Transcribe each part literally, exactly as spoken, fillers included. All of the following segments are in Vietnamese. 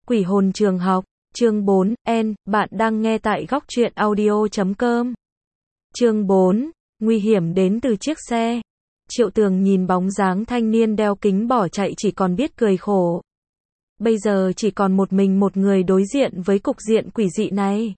Quỷ hồn trường học, chương bốn, N, bạn đang nghe tại góc truyện audio chấm com. Chương bốn, nguy hiểm đến từ chiếc xe. Triệu Tường nhìn bóng dáng thanh niên đeo kính bỏ chạy chỉ còn biết cười khổ. Bây giờ chỉ còn một mình một người đối diện với cục diện quỷ dị này.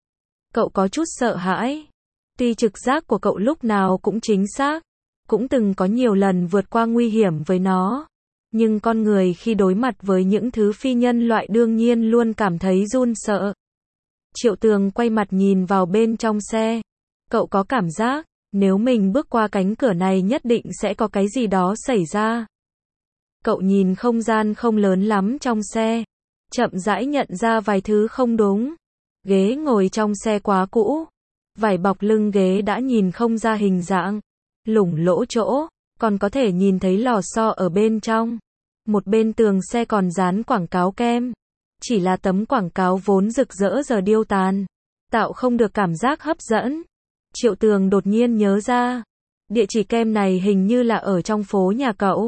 Cậu có chút sợ hãi. Tuy trực giác của cậu lúc nào cũng chính xác, cũng từng có nhiều lần vượt qua nguy hiểm với nó. Nhưng con người khi đối mặt với những thứ phi nhân loại đương nhiên luôn cảm thấy run sợ. Triệu Tường quay mặt nhìn vào bên trong xe. Cậu có cảm giác, nếu mình bước qua cánh cửa này nhất định sẽ có cái gì đó xảy ra. Cậu nhìn không gian không lớn lắm trong xe. Chậm rãi nhận ra vài thứ không đúng. Ghế ngồi trong xe quá cũ. Vải bọc lưng ghế đã nhìn không ra hình dạng. Lủng lỗ chỗ, còn có thể nhìn thấy lò xo ở bên trong. Một bên tường xe còn dán quảng cáo kem. Chỉ là tấm quảng cáo vốn rực rỡ giờ điêu tàn, tạo không được cảm giác hấp dẫn. Triệu Tường đột nhiên nhớ ra, địa chỉ kem này hình như là ở trong phố nhà cậu.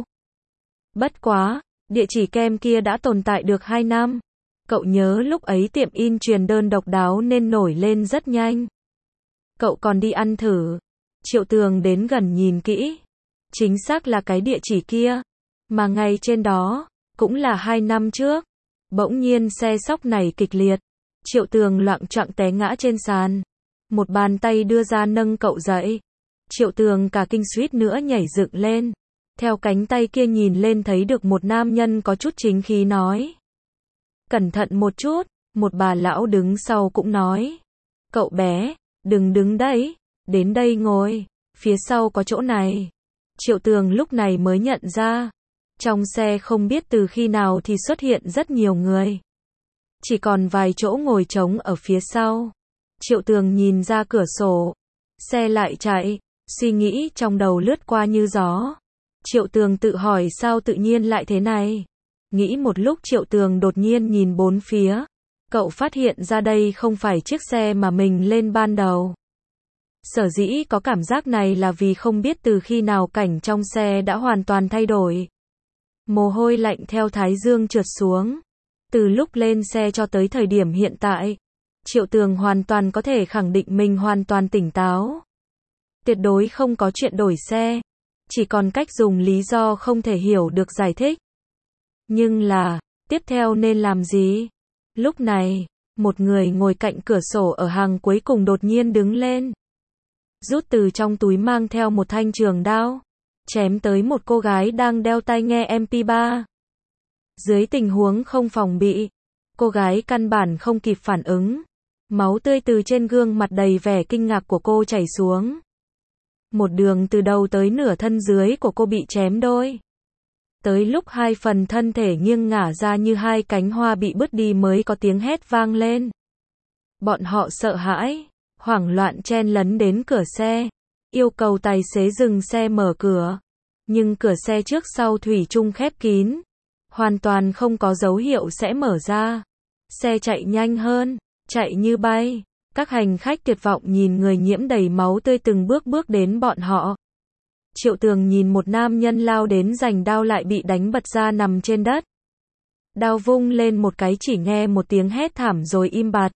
Bất quá, địa chỉ kem kia đã tồn tại được hai năm. Cậu nhớ lúc ấy tiệm in truyền đơn độc đáo nên nổi lên rất nhanh. Cậu còn đi ăn thử. Triệu Tường đến gần nhìn kỹ. Chính xác là cái địa chỉ kia. Mà ngay trên đó, cũng là hai năm trước. Bỗng nhiên xe sóc nảy kịch liệt. Triệu Tường loạng choạng té ngã trên sàn. Một bàn tay đưa ra nâng cậu dậy. Triệu Tường cả kinh suýt nữa nhảy dựng lên. Theo cánh tay kia nhìn lên thấy được một nam nhân có chút chính khí nói. Cẩn thận một chút, một bà lão đứng sau cũng nói. Cậu bé, đừng đứng đấy, đến đây ngồi, phía sau có chỗ này. Triệu Tường lúc này mới nhận ra. Trong xe không biết từ khi nào thì xuất hiện rất nhiều người. Chỉ còn vài chỗ ngồi trống ở phía sau. Triệu Tường nhìn ra cửa sổ. Xe lại chạy, suy nghĩ trong đầu lướt qua như gió. Triệu Tường tự hỏi sao tự nhiên lại thế này. Nghĩ một lúc Triệu Tường đột nhiên nhìn bốn phía. Cậu phát hiện ra đây không phải chiếc xe mà mình lên ban đầu. Sở dĩ có cảm giác này là vì không biết từ khi nào cảnh trong xe đã hoàn toàn thay đổi. Mồ hôi lạnh theo thái dương trượt xuống. Từ lúc lên xe cho tới thời điểm hiện tại, Triệu Tường hoàn toàn có thể khẳng định mình hoàn toàn tỉnh táo. Tuyệt đối không có chuyện đổi xe. Chỉ còn cách dùng lý do không thể hiểu được giải thích. Nhưng là, tiếp theo nên làm gì? Lúc này, một người ngồi cạnh cửa sổ ở hàng cuối cùng đột nhiên đứng lên. Rút từ trong túi mang theo một thanh trường đao. Chém tới một cô gái đang đeo tai nghe em pê ba. Dưới tình huống không phòng bị, cô gái căn bản không kịp phản ứng. Máu tươi từ trên gương mặt đầy vẻ kinh ngạc của cô chảy xuống. Một đường từ đầu tới nửa thân dưới của cô bị chém đôi. Tới lúc hai phần thân thể nghiêng ngả ra như hai cánh hoa bị bứt đi mới có tiếng hét vang lên. Bọn họ sợ hãi, hoảng loạn chen lấn đến cửa xe. Yêu cầu tài xế dừng xe mở cửa. Nhưng cửa xe trước sau thủy chung khép kín. Hoàn toàn không có dấu hiệu sẽ mở ra. Xe chạy nhanh hơn, chạy như bay. Các hành khách tuyệt vọng nhìn người nhiễm đầy máu tươi từng bước bước đến bọn họ. Triệu Tường nhìn một nam nhân lao đến giành đao lại bị đánh bật ra nằm trên đất. Đao vung lên một cái chỉ nghe một tiếng hét thảm rồi im bặt.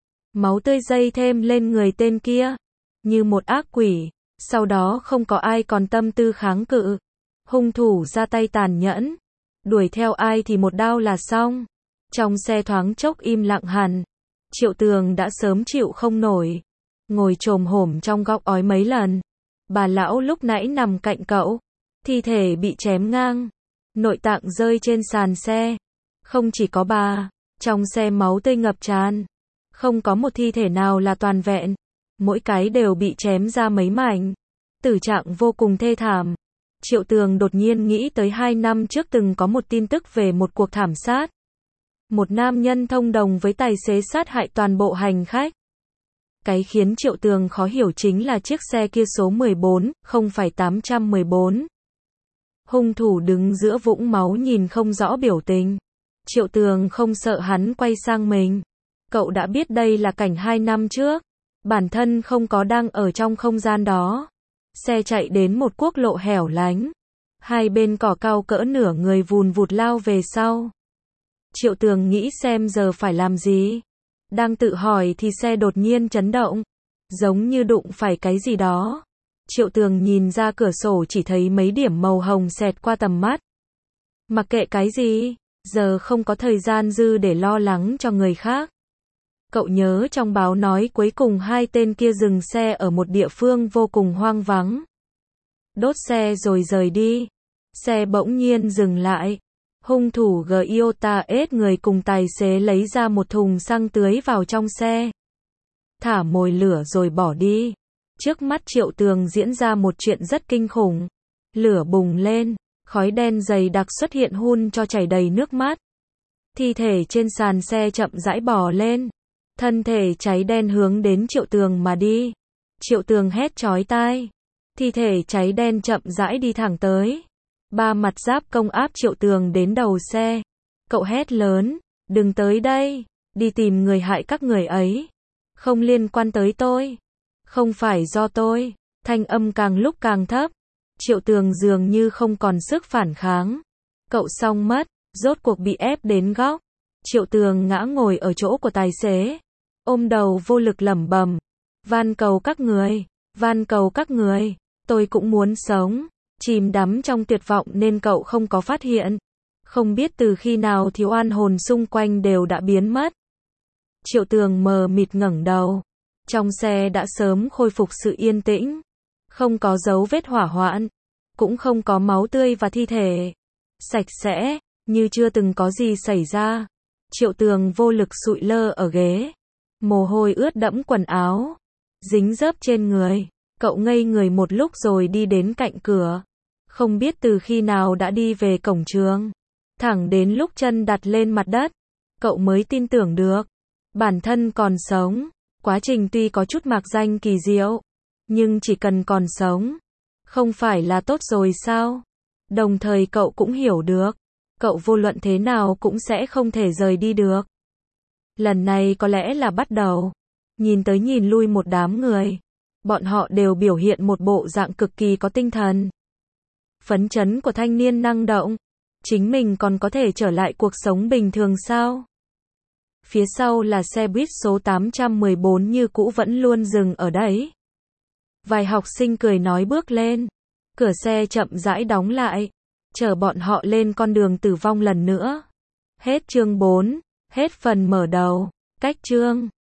Máu tươi dây thêm lên người tên kia. Như một ác quỷ. Sau đó không có ai còn tâm tư kháng cự. Hung thủ ra tay tàn nhẫn. Đuổi theo ai thì một đao là xong. Trong xe thoáng chốc im lặng hẳn. Triệu Tường đã sớm chịu không nổi. Ngồi chồm hổm trong góc ói mấy lần. Bà lão lúc nãy nằm cạnh cậu. Thi thể bị chém ngang. Nội tạng rơi trên sàn xe. Không chỉ có bà. Trong xe máu tươi ngập tràn. Không có một thi thể nào là toàn vẹn. Mỗi cái đều bị chém ra mấy mảnh. Tử trạng vô cùng thê thảm. Triệu Tường đột nhiên nghĩ tới hai năm trước từng có một tin tức về một cuộc thảm sát. Một nam nhân thông đồng với tài xế sát hại toàn bộ hành khách. Cái khiến Triệu Tường khó hiểu chính là chiếc xe kia số mười bốn, không phải tám trăm mười bốn. Hung thủ đứng giữa vũng máu nhìn không rõ biểu tình. Triệu Tường không sợ hắn quay sang mình. Cậu đã biết đây là cảnh hai năm trước. Bản thân không có đang ở trong không gian đó. Xe chạy đến một quốc lộ hẻo lánh. Hai bên cỏ cao cỡ nửa người vùn vụt lao về sau. Triệu Tường nghĩ xem giờ phải làm gì. Đang tự hỏi thì xe đột nhiên chấn động. Giống như đụng phải cái gì đó. Triệu Tường nhìn ra cửa sổ chỉ thấy mấy điểm màu hồng xẹt qua tầm mắt. Mặc kệ cái gì, giờ không có thời gian dư để lo lắng cho người khác. Cậu nhớ trong báo nói cuối cùng hai tên kia dừng xe ở một địa phương vô cùng hoang vắng. Đốt xe rồi rời đi. Xe bỗng nhiên dừng lại. Hung thủ Giota ết người cùng tài xế lấy ra một thùng xăng tưới vào trong xe. Thả mồi lửa rồi bỏ đi. Trước mắt Triệu Tường diễn ra một chuyện rất kinh khủng. Lửa bùng lên, khói đen dày đặc xuất hiện hun cho chảy đầy nước mắt. Thi thể trên sàn xe chậm rãi bò lên. Thân thể cháy đen hướng đến Triệu Tường mà đi. Triệu Tường hét chói tai. Thi thể cháy đen chậm rãi đi thẳng tới. Ba mặt giáp công áp Triệu Tường đến đầu xe. Cậu hét lớn, đừng tới đây, đi tìm người hại các người ấy. Không liên quan tới tôi. Không phải do tôi. Thanh âm càng lúc càng thấp. Triệu Tường dường như không còn sức phản kháng. Cậu xong mất, rốt cuộc bị ép đến góc. Triệu Tường ngã ngồi ở chỗ của tài xế. Ôm đầu vô lực lẩm bẩm. Van cầu các người, van cầu các người, tôi cũng muốn sống. Chìm đắm trong tuyệt vọng nên cậu không có phát hiện. Không biết từ khi nào thì oan hồn xung quanh đều đã biến mất. Triệu Tường mờ mịt ngẩng đầu. Trong xe đã sớm khôi phục sự yên tĩnh. Không có dấu vết hỏa hoạn. Cũng không có máu tươi và thi thể. Sạch sẽ, như chưa từng có gì xảy ra. Triệu Tường vô lực sụi lơ ở ghế. Mồ hôi ướt đẫm quần áo. Dính dớp trên người. Cậu ngây người một lúc rồi đi đến cạnh cửa. Không biết từ khi nào đã đi về cổng trường. Thẳng đến lúc chân đặt lên mặt đất. Cậu mới tin tưởng được. Bản thân còn sống. Quá trình tuy có chút mạc danh kỳ diệu. Nhưng chỉ cần còn sống. Không phải là tốt rồi sao? Đồng thời cậu cũng hiểu được. Cậu vô luận thế nào cũng sẽ không thể rời đi được. Lần này có lẽ là bắt đầu. Nhìn tới nhìn lui một đám người. Bọn họ đều biểu hiện một bộ dạng cực kỳ có tinh thần. Phấn chấn của thanh niên năng động. Chính mình còn có thể trở lại cuộc sống bình thường sao? Phía sau là xe buýt số tám trăm mười bốn như cũ vẫn luôn dừng ở đấy. Vài học sinh cười nói bước lên. Cửa xe chậm rãi đóng lại. Chở bọn họ lên con đường tử vong lần nữa. Hết chương bốn. Hết phần mở đầu. Cách chương.